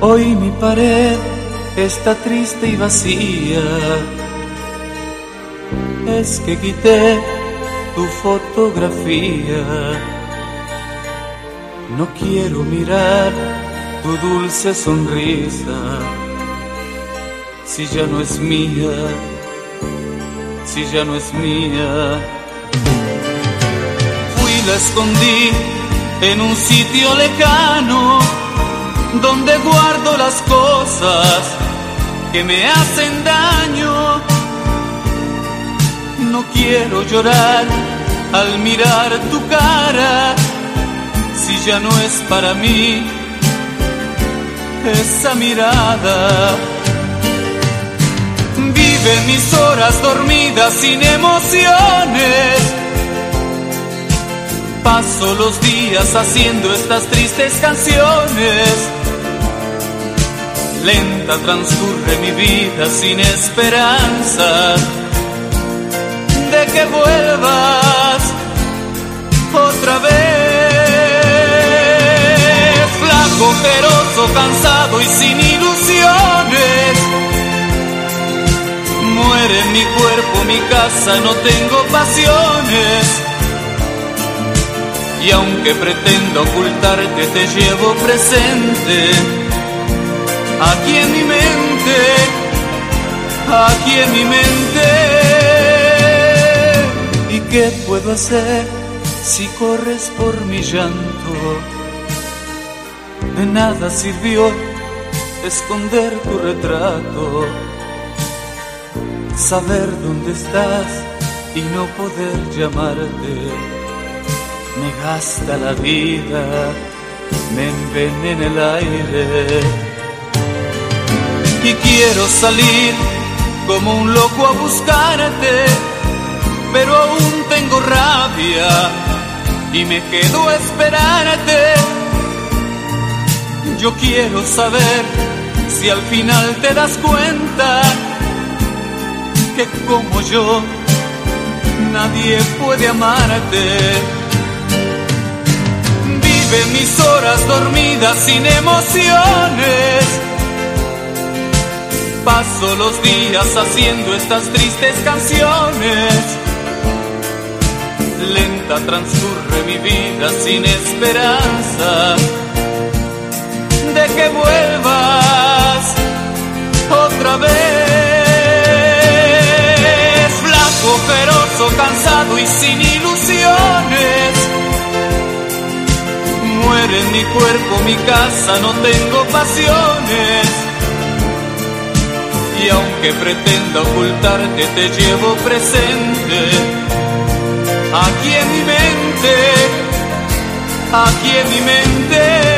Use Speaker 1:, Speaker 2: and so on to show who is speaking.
Speaker 1: Hoy mi pared está triste y vacía. Es que quité tu fotografía. No quiero mirar tu dulce sonrisa. Si ya no es mía, si ya no es mía. Fui, la escondí en un sitio lejano, donde guardo las cosas que me hacen daño. No quiero llorar al mirar tu cara, si ya no es para mí esa mirada. Vive mis horas dormidas sin emociones. Paso los días haciendo estas tristes canciones. Lenta transcurre mi vida sin esperanza de que vuelvas otra vez. Flaco, ojeroso, cansado y sin ilusiones. Muere mi cuerpo, mi casa, no tengo pasiones. Y aunque pretendo ocultarte, te llevo presente, aquí en mi mente, aquí en mi mente. ¿Y qué puedo hacer si corres por mi llanto? De nada sirvió esconder tu retrato. Saber dónde estás y no poder llamarte me gasta la vida, me envenena el aire. Y quiero salir como un loco a buscarte, pero aún tengo rabia y me quedo a esperarte. Yo quiero saber si al final te das cuenta que como yo nadie puede amarte. Vive mis horas dormidas sin emociones. Paso los días haciendo estas tristes canciones. Lenta transcurre mi vida sin esperanza de que vuelvas otra vez. Flaco, feroz, cansado y sin ilusiones. Muere en mi cuerpo, mi casa, no tengo pasiones. Y aunque pretenda ocultarte, te llevo presente, aquí en mi mente, aquí en mi mente.